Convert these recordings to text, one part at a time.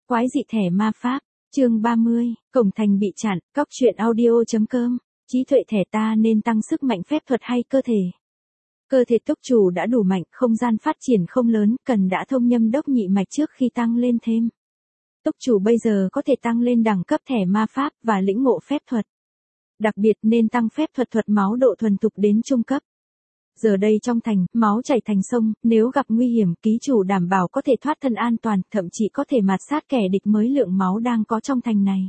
Quái dị thẻ ma pháp, chương 30, cổng thành bị chặn, cóc truyện audio.com, trí tuệ thẻ ta nên tăng sức mạnh phép thuật hay cơ thể? Cơ thể túc chủ đã đủ mạnh, không gian phát triển không lớn, cần đã thông nhâm đốc nhị mạch trước khi tăng lên thêm. Túc chủ bây giờ có thể tăng lên đẳng cấp thẻ ma pháp và lĩnh ngộ phép thuật. Đặc biệt nên tăng phép thuật máu độ thuần thục đến trung cấp. Giờ đây trong thành, máu chảy thành sông, nếu gặp nguy hiểm, ký chủ đảm bảo có thể thoát thân an toàn, thậm chí có thể mạt sát kẻ địch mới lượng máu đang có trong thành này.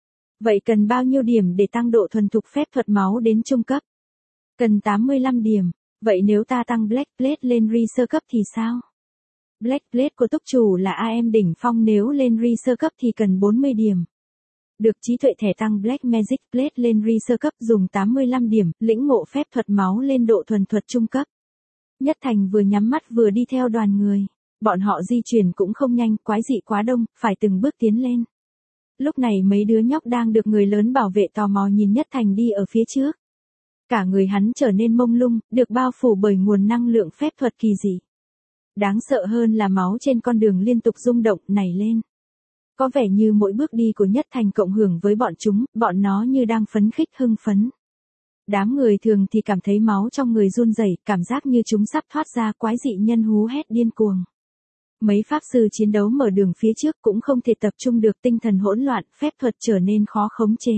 Vậy cần bao nhiêu điểm để tăng độ thuần thục phép thuật máu đến trung cấp? Cần 85 điểm. Vậy nếu ta tăng Black Blade lên Re sơ cấp thì sao? Black Blade của túc chủ là AM đỉnh phong, nếu lên Re sơ cấp thì cần 40 điểm. Được trí tuệ thẻ tăng Black Magic Blade lên Re sơ cấp dùng 85 điểm, lĩnh ngộ phép thuật máu lên độ thuần thuật trung cấp. Nhất Thành vừa nhắm mắt vừa đi theo đoàn người. Bọn họ di chuyển cũng không nhanh, quái dị quá đông, phải từng bước tiến lên. Lúc này mấy đứa nhóc đang được người lớn bảo vệ tò mò nhìn Nhất Thành đi ở phía trước. Cả người hắn trở nên mông lung, được bao phủ bởi nguồn năng lượng phép thuật kỳ dị. Đáng sợ hơn là máu trên con đường liên tục rung động, nảy lên. Có vẻ như mỗi bước đi của Nhất Thành cộng hưởng với bọn chúng, bọn nó như đang phấn khích hưng phấn. Đám người thường thì cảm thấy máu trong người run rẩy, cảm giác như chúng sắp thoát ra, quái dị nhân hú hét điên cuồng. Mấy pháp sư chiến đấu mở đường phía trước cũng không thể tập trung được, tinh thần hỗn loạn, phép thuật trở nên khó khống chế.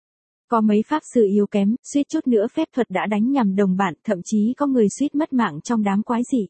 Có mấy pháp sư yếu kém, suýt chút nữa phép thuật đã đánh nhầm đồng bạn, thậm chí có người suýt mất mạng trong đám quái dị.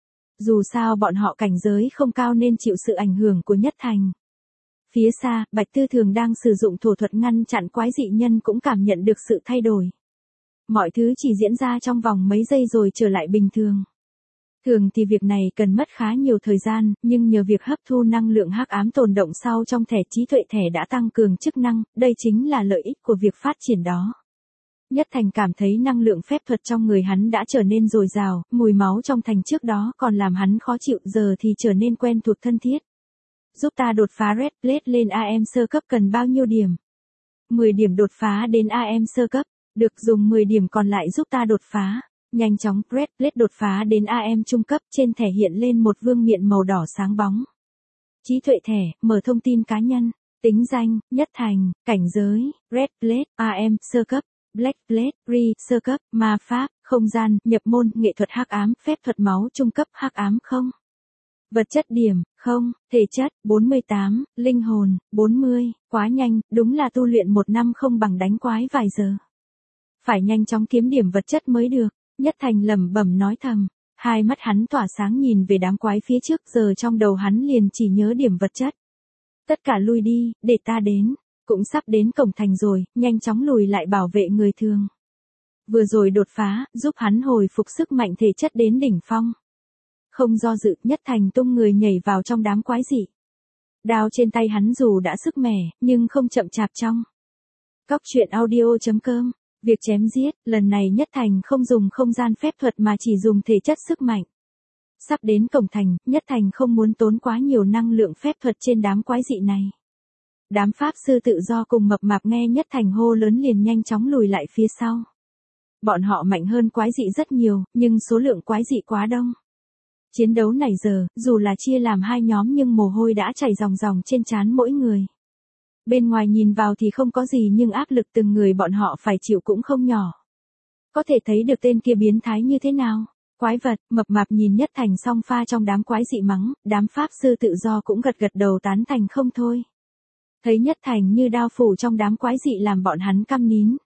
Dù sao bọn họ cảnh giới không cao nên chịu sự ảnh hưởng của Nhất Thành. Phía xa, Bạch Tư Thường đang sử dụng thổ thuật ngăn chặn quái dị nhân cũng cảm nhận được sự thay đổi. Mọi thứ chỉ diễn ra trong vòng mấy giây rồi trở lại bình thường. Thường thì việc này cần mất khá nhiều thời gian, nhưng nhờ việc hấp thu năng lượng hắc ám tồn động sau trong thẻ trí tuệ thẻ đã tăng cường chức năng, đây chính là lợi ích của việc phát triển đó. Nhất Thành cảm thấy năng lượng phép thuật trong người hắn đã trở nên dồi dào, mùi máu trong thành trước đó còn làm hắn khó chịu, giờ thì trở nên quen thuộc thân thiết. Giúp ta đột phá Red Blade lên AM sơ cấp cần bao nhiêu điểm? 10 điểm đột phá đến AM sơ cấp, được, dùng 10 điểm còn lại giúp ta đột phá. Nhanh chóng, Red Blade đột phá đến AM trung cấp, trên thẻ hiện lên một vương miện màu đỏ sáng bóng. Trí tuệ thẻ, mở thông tin cá nhân, tính danh, Nhất Thành, cảnh giới, Red Blade, AM sơ cấp, Black Blade, Re sơ cấp, ma pháp, không gian, nhập môn, nghệ thuật hắc ám, phép thuật máu trung cấp, hắc ám không. Vật chất điểm, không, thể chất, 48, linh hồn, 40, quá nhanh, đúng là tu luyện 1 năm không bằng đánh quái vài giờ. Phải nhanh chóng kiếm điểm vật chất mới được. Nhất Thành lẩm bẩm nói thầm, hai mắt hắn tỏa sáng nhìn về đám quái phía trước, giờ trong đầu hắn liền chỉ nhớ điểm vật chất. Tất cả lui đi, để ta đến, cũng sắp đến cổng thành rồi, nhanh chóng lùi lại bảo vệ người thường. Vừa rồi đột phá, giúp hắn hồi phục sức mạnh thể chất đến đỉnh phong. Không do dự, Nhất Thành tung người nhảy vào trong đám quái dị. Đao trên tay hắn dù đã sức mẻ, nhưng không chậm chạp trong. Cóc truyện audio.com. Việc chém giết, lần này Nhất Thành không dùng không gian phép thuật mà chỉ dùng thể chất sức mạnh. Sắp đến cổng thành, Nhất Thành không muốn tốn quá nhiều năng lượng phép thuật trên đám quái dị này. Đám pháp sư tự do cùng mập mạp nghe Nhất Thành hô lớn liền nhanh chóng lùi lại phía sau. Bọn họ mạnh hơn quái dị rất nhiều, nhưng số lượng quái dị quá đông. Chiến đấu này giờ, dù là chia làm hai nhóm nhưng mồ hôi đã chảy ròng ròng trên trán mỗi người. Bên ngoài nhìn vào thì không có gì nhưng áp lực từng người bọn họ phải chịu cũng không nhỏ. Có thể thấy được tên kia biến thái như thế nào. Quái vật, mập mạp nhìn Nhất Thành song pha trong đám quái dị mắng, đám pháp sư tự do cũng gật gật đầu tán thành không thôi. Thấy Nhất Thành như đao phủ trong đám quái dị làm bọn hắn câm nín.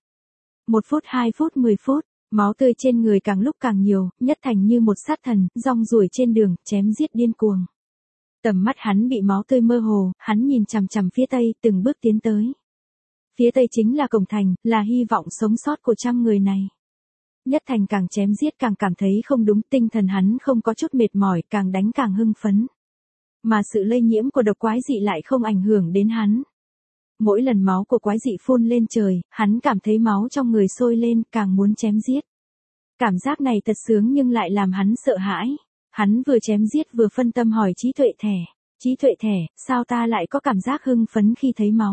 1 phút, 2 phút, 10 phút, máu tươi trên người càng lúc càng nhiều, Nhất Thành như một sát thần, rong ruổi trên đường, chém giết điên cuồng. Tầm mắt hắn bị máu tươi mơ hồ, hắn nhìn chằm chằm phía tây, từng bước tiến tới. Phía tây chính là cổng thành, là hy vọng sống sót của trăm người này. Nhất Thành càng chém giết càng cảm thấy không đúng, tinh thần hắn không có chút mệt mỏi, càng đánh càng hưng phấn. Mà sự lây nhiễm của độc quái dị lại không ảnh hưởng đến hắn. Mỗi lần máu của quái dị phun lên trời, hắn cảm thấy máu trong người sôi lên, càng muốn chém giết. Cảm giác này thật sướng nhưng lại làm hắn sợ hãi. Hắn vừa chém giết vừa phân tâm hỏi trí tuệ thẻ. Trí tuệ thẻ, sao ta lại có cảm giác hưng phấn khi thấy máu?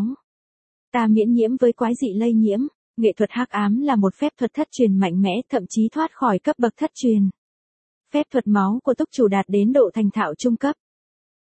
Ta miễn nhiễm với quái dị lây nhiễm. Nghệ thuật hắc ám là một phép thuật thất truyền mạnh mẽ, thậm chí thoát khỏi cấp bậc thất truyền. Phép thuật máu của túc chủ đạt đến độ thành thạo trung cấp.